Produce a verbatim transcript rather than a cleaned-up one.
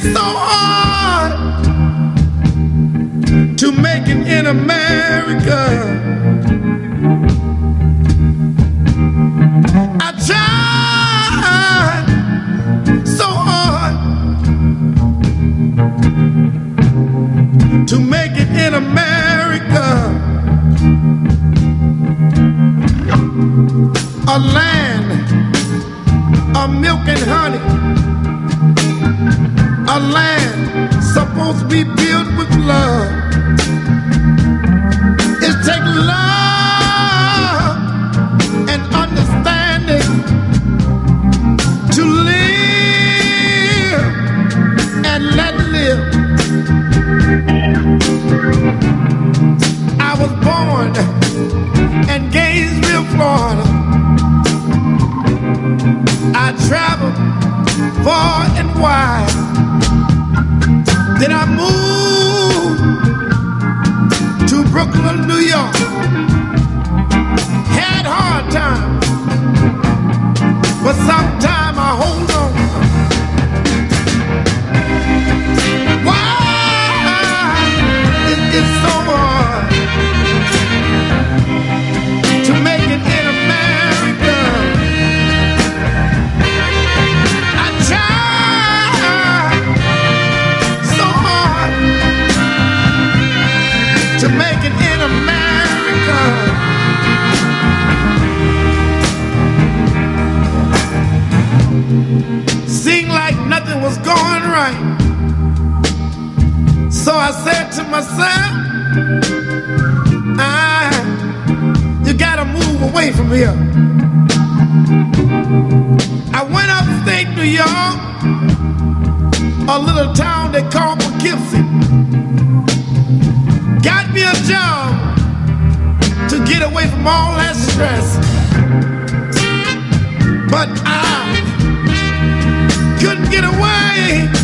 so hard to make it in America. I tried so hard to make it in America, a land of milk and honey, a land supposed to be built with love. It takes love and understanding to live and let live. I was born in Gainesville, Florida. I traveled far and wide. Then I moved to Brooklyn, New York. Had hard times, but sometime I hold on. Why is it so hard to make it in America? I tried so hard to make it in America. Seemed like nothing was going right. So I said to myself, ah, you gotta move away from here. I went upstate New York, a little town they call Poughkeepsie. Got me a job to get away from all that stress. But I couldn't get away